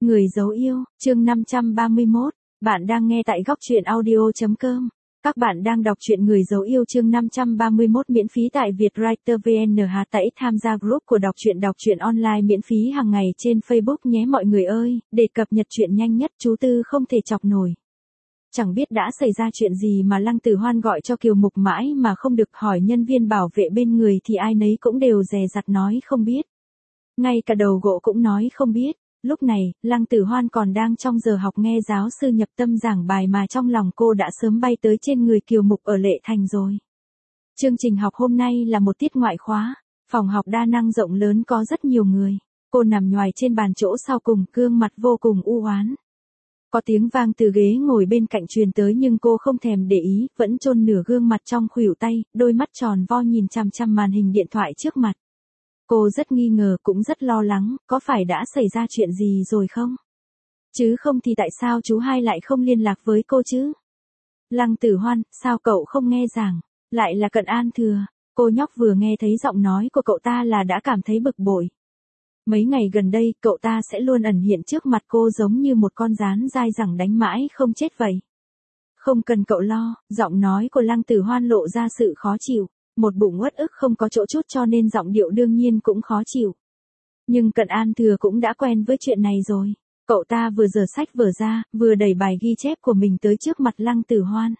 Người dấu yêu, chương 531, bạn đang nghe tại góc truyện audio.com. Các bạn đang đọc truyện Người dấu yêu chương 531 miễn phí tại Vietwriter VN. Hãy tham gia group của đọc truyện online miễn phí hàng ngày trên Facebook nhé mọi người ơi, để cập nhật truyện nhanh nhất. Chú Tư không thể chọc nổi. Chẳng biết đã xảy ra chuyện gì mà Lăng Tử Hoan gọi cho Kiều Mục mãi mà không được, hỏi nhân viên bảo vệ bên người thì ai nấy cũng đều dè dặt nói không biết. Ngay cả đầu gỗ cũng nói không biết. Lúc này, Lăng Tử Hoan còn đang trong giờ học nghe giáo sư nhập tâm giảng bài mà trong lòng cô đã sớm bay tới trên người Kiều Mục ở Lệ Thành rồi. Chương trình học hôm nay là một tiết ngoại khóa, phòng học đa năng rộng lớn có rất nhiều người. Cô nằm nhoài trên bàn chỗ sau cùng, gương mặt vô cùng u oán. Có tiếng vang từ ghế ngồi bên cạnh truyền tới nhưng cô không thèm để ý, vẫn chôn nửa gương mặt trong khuỷu tay, đôi mắt tròn vo nhìn chằm chằm màn hình điện thoại trước mặt. Cô rất nghi ngờ cũng rất lo lắng, có phải đã xảy ra chuyện gì rồi không? Chứ không thì tại sao chú hai lại không liên lạc với cô chứ? Lăng Tử Hoan, sao cậu không nghe giảng? Lại là Cận An Thừa. Cô nhóc vừa nghe thấy giọng nói của cậu ta là đã cảm thấy bực bội. Mấy ngày gần đây, cậu ta sẽ luôn ẩn hiện trước mặt cô giống như một con gián dai dẳng đánh mãi không chết vậy. Không cần cậu lo, giọng nói của Lăng Tử Hoan lộ ra sự khó chịu. Một bụng uất ức không có chỗ chút cho nên giọng điệu đương nhiên cũng khó chịu. Nhưng Cận An Thừa cũng đã quen với chuyện này rồi. Cậu ta vừa giở sách vở ra, vừa đẩy bài ghi chép của mình tới trước mặt Lăng Tử Hoan.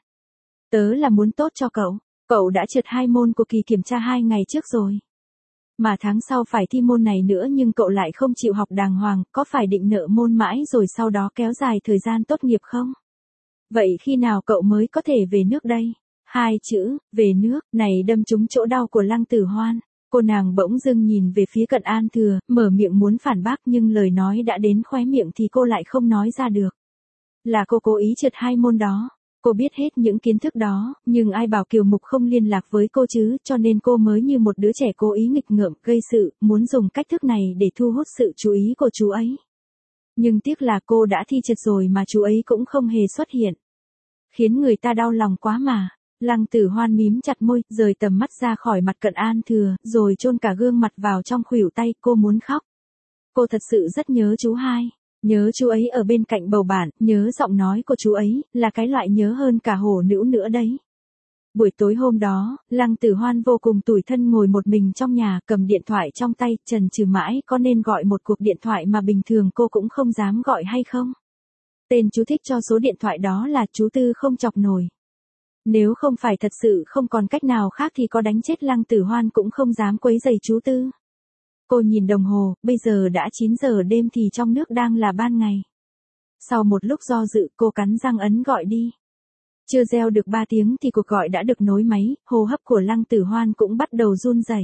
Tớ là muốn tốt cho cậu. Cậu đã trượt 2 môn của kỳ kiểm tra 2 ngày trước rồi. Mà tháng sau phải thi môn này nữa nhưng cậu lại không chịu học đàng hoàng, có phải định nợ môn mãi rồi sau đó kéo dài thời gian tốt nghiệp không? Vậy khi nào cậu mới có thể về nước đây? 2 chữ, về nước, này đâm trúng chỗ đau của Lăng Tử Hoan. Cô nàng bỗng dưng nhìn về phía Cận An Thừa, mở miệng muốn phản bác nhưng lời nói đã đến khóe miệng thì cô lại không nói ra được. Là cô cố ý trượt 2 môn đó. Cô biết hết những kiến thức đó, nhưng ai bảo Kiều Mục không liên lạc với cô chứ, cho nên cô mới như một đứa trẻ cố ý nghịch ngợm, gây sự, muốn dùng cách thức này để thu hút sự chú ý của chú ấy. Nhưng tiếc là cô đã thi trượt rồi mà chú ấy cũng không hề xuất hiện. Khiến người ta đau lòng quá mà. Lăng Tử Hoan mím chặt môi, rời tầm mắt ra khỏi mặt Cận An Thừa, rồi chôn cả gương mặt vào trong khuỷu tay, cô muốn khóc. Cô thật sự rất nhớ chú hai. Nhớ chú ấy ở bên cạnh bầu bạn, nhớ giọng nói của chú ấy, là cái loại nhớ hơn cả hổ nữ nữa đấy. Buổi tối hôm đó, Lăng Tử Hoan vô cùng tủi thân ngồi một mình trong nhà, cầm điện thoại trong tay, chần chừ mãi có nên gọi một cuộc điện thoại mà bình thường cô cũng không dám gọi hay không. Tên chú thích cho số điện thoại đó là chú Tư không chọc nổi. Nếu không phải thật sự không còn cách nào khác thì có đánh chết Lăng Tử Hoan cũng không dám quấy rầy chú Tư. Cô nhìn đồng hồ, bây giờ đã 9 giờ đêm thì trong nước đang là ban ngày. Sau một lúc do dự, cô cắn răng ấn gọi đi. Chưa reo được 3 tiếng thì cuộc gọi đã được nối máy, hô hấp của Lăng Tử Hoan cũng bắt đầu run rẩy.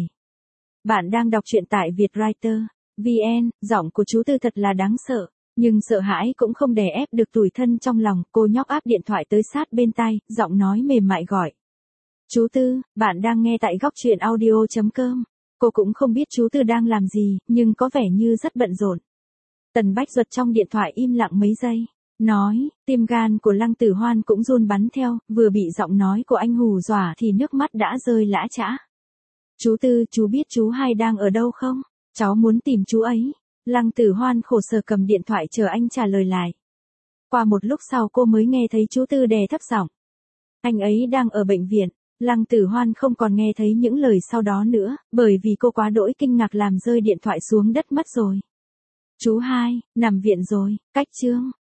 Bạn đang đọc truyện tại Vietwriter VN, giọng của chú Tư thật là đáng sợ. Nhưng sợ hãi cũng không đè ép được tủi thân trong lòng, cô nhóc áp điện thoại tới sát bên tai, giọng nói mềm mại gọi. Chú Tư, bạn đang nghe tại góc truyện audio.com. Cô cũng không biết chú Tư đang làm gì, nhưng có vẻ như rất bận rộn. Tần Bách Duật trong điện thoại im lặng mấy giây. Nói, tim gan của Lăng Tử Hoan cũng run bắn theo, vừa bị giọng nói của anh hù dọa thì nước mắt đã rơi lã chã. Chú Tư, chú biết chú hai đang ở đâu không? Cháu muốn tìm chú ấy. Lăng Tử Hoan khổ sở cầm điện thoại chờ anh trả lời lại. Qua một lúc sau cô mới nghe thấy chú Tư đè thấp giọng. Anh ấy đang ở bệnh viện. Lăng Tử Hoan không còn nghe thấy những lời sau đó nữa, bởi vì cô quá đỗi kinh ngạc làm rơi điện thoại xuống đất mất rồi. Chú hai, nằm viện rồi, cách chương.